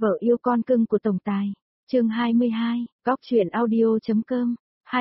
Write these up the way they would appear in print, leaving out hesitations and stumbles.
Vợ yêu con cưng của tổng tài. Chương 22, góc truyện audio.com,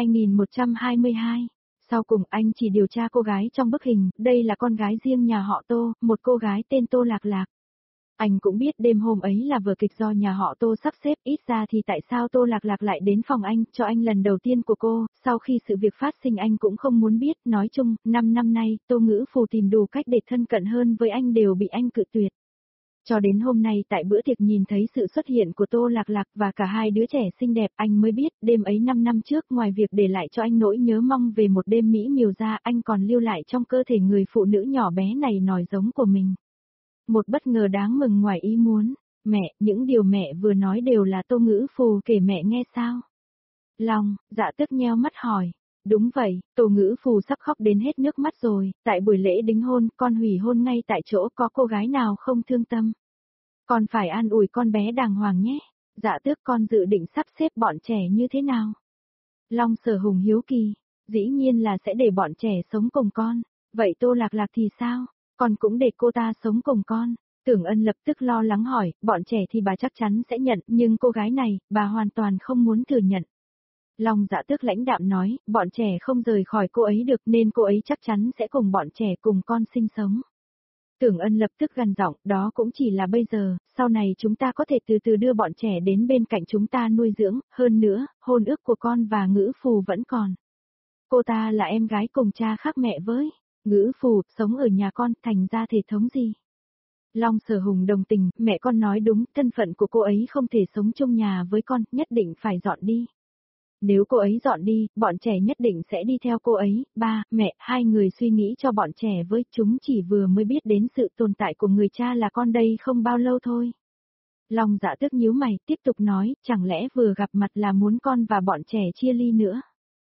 2122. Sau cùng anh chỉ điều tra cô gái trong bức hình, đây là con gái riêng nhà họ Tô, một cô gái tên Tô Lạc Lạc. Anh cũng biết đêm hôm ấy là vở kịch do nhà họ Tô sắp xếp, ít ra thì tại sao Tô Lạc Lạc lại đến phòng anh, cho anh lần đầu tiên của cô, sau khi sự việc phát sinh anh cũng không muốn biết, nói chung, 5 năm nay, Tô Ngữ Phù tìm đủ cách để thân cận hơn với anh đều bị anh cự tuyệt. Cho đến hôm nay tại bữa tiệc nhìn thấy sự xuất hiện của Tô Lạc Lạc và cả hai đứa trẻ xinh đẹp, anh mới biết đêm ấy 5 năm trước ngoài việc để lại cho anh nỗi nhớ mong về một đêm mỹ miều ra, anh còn lưu lại trong cơ thể người phụ nữ nhỏ bé này nòi giống của mình. Một bất ngờ đáng mừng ngoài ý muốn. Mẹ, những điều mẹ vừa nói đều là Tô Ngữ Phù kể mẹ nghe sao? Long, dạ tức nheo mắt hỏi. Đúng vậy, Tô Ngữ Phù sắp khóc đến hết nước mắt rồi, tại buổi lễ đính hôn, con hủy hôn ngay tại chỗ, có cô gái nào không thương tâm. Con phải an ủi con bé đàng hoàng nhé. Dạ tước, con dự định sắp xếp bọn trẻ như thế nào? Long Sở Hùng hiếu kỳ. Dĩ nhiên là sẽ để bọn trẻ sống cùng con. Vậy Tô Lạc Lạc thì sao? Con cũng để cô ta sống cùng con. Tưởng Ân lập tức lo lắng hỏi, bọn trẻ thì bà chắc chắn sẽ nhận, nhưng cô gái này, bà hoàn toàn không muốn thừa nhận. Long Dạ Tước lãnh đạm nói, bọn trẻ không rời khỏi cô ấy được nên cô ấy chắc chắn sẽ cùng bọn trẻ cùng con sinh sống. Tưởng Ân lập tức gằn giọng, đó cũng chỉ là bây giờ, sau này chúng ta có thể từ từ đưa bọn trẻ đến bên cạnh chúng ta nuôi dưỡng, hơn nữa, hôn ước của con và Ngữ Phù vẫn còn. Cô ta là em gái cùng cha khác mẹ với. Ngữ Phù, sống ở nhà con, thành ra thể thống gì? Long Sở Hùng đồng tình, mẹ con nói đúng, thân phận của cô ấy không thể sống chung nhà với con, nhất định phải dọn đi. Nếu cô ấy dọn đi, bọn trẻ nhất định sẽ đi theo cô ấy, ba, mẹ, hai người suy nghĩ cho bọn trẻ với, chúng chỉ vừa mới biết đến sự tồn tại của người cha là con đây không bao lâu thôi. Long Dạ Tước nhíu mày, tiếp tục nói, chẳng lẽ vừa gặp mặt là muốn con và bọn trẻ chia ly nữa?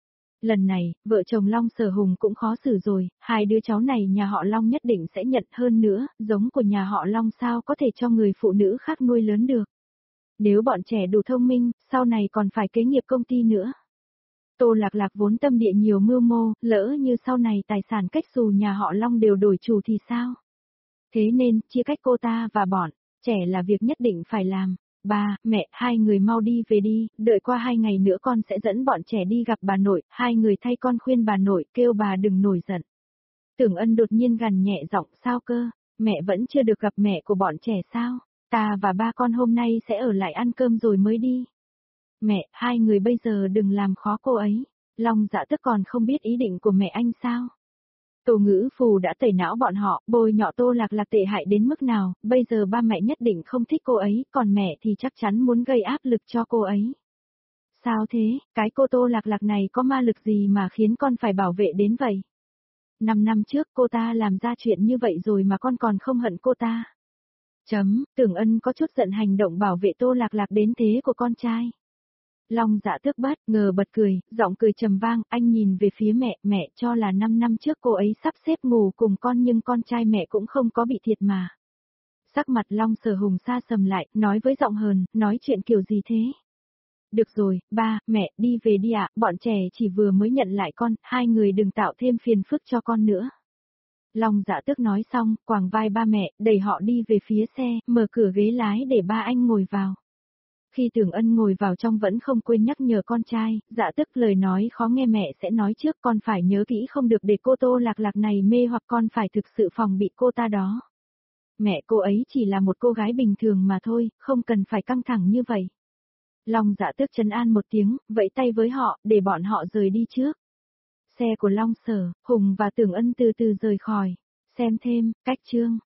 Lần này, vợ chồng Long Sở Hùng cũng khó xử rồi, hai đứa cháu này nhà họ Long nhất định sẽ nhận, hơn nữa, giống của nhà họ Long sao có thể cho người phụ nữ khác nuôi lớn được. Nếu bọn trẻ đủ thông minh, sau này còn phải kế nghiệp công ty nữa. Tô Lạc Lạc vốn tâm địa nhiều mưu mô, lỡ như sau này tài sản cách xù nhà họ Long đều đổi chủ thì sao? Thế nên, chia cách cô ta và bọn trẻ là việc nhất định phải làm. Ba, mẹ, hai người mau đi về đi, đợi qua 2 ngày nữa con sẽ dẫn bọn trẻ đi gặp bà nội, hai người thay con khuyên bà nội, kêu bà đừng nổi giận. Tưởng Ân đột nhiên gằn nhẹ giọng, sao cơ, mẹ vẫn chưa được gặp mẹ của bọn trẻ sao? Ta và ba con hôm nay sẽ ở lại ăn cơm rồi mới đi. Mẹ, hai người bây giờ đừng làm khó cô ấy. Long Dạ Tước còn không biết ý định của mẹ anh sao? Tô Ngữ Phù đã tẩy não bọn họ, bôi nhọ Tô Lạc Lạc tệ hại đến mức nào, bây giờ ba mẹ nhất định không thích cô ấy, còn mẹ thì chắc chắn muốn gây áp lực cho cô ấy. Sao thế, cái cô Tô Lạc Lạc này có ma lực gì mà khiến con phải bảo vệ đến vậy? 5 năm trước cô ta làm ra chuyện như vậy rồi mà con còn không hận cô ta. Tưởng Ân có chút giận hành động bảo vệ Tô Lạc Lạc đến thế của con trai. Long Dạ Tước bất ngờ bật cười, giọng cười trầm vang, anh nhìn về phía mẹ, mẹ cho là 5 năm trước cô ấy sắp xếp ngủ cùng con nhưng con trai mẹ cũng không có bị thiệt mà. Sắc mặt Long Sở Hùng xa sầm lại, nói với giọng hờn, nói chuyện kiểu gì thế? Được rồi, ba, mẹ, đi về đi ạ, bọn trẻ chỉ vừa mới nhận lại con, hai người đừng tạo thêm phiền phức cho con nữa. Long Dạ Tước nói xong, quàng vai ba mẹ, đẩy họ đi về phía xe, mở cửa ghế lái để ba anh ngồi vào. Khi Tưởng Ân ngồi vào trong vẫn không quên nhắc nhở con trai, Dạ Tước lời nói khó nghe mẹ sẽ nói trước, con phải nhớ kỹ không được để cô Tô Lạc Lạc này mê hoặc con phải thực sự phòng bị cô ta đó. Mẹ cô ấy chỉ là một cô gái bình thường mà thôi, không cần phải căng thẳng như vậy. Long Dạ Tước trấn an một tiếng, vẫy tay với họ, để bọn họ rời đi trước. Xe của Long Sở, Hùng và Tưởng Ân từ từ rời khỏi. Xem thêm, cách chương.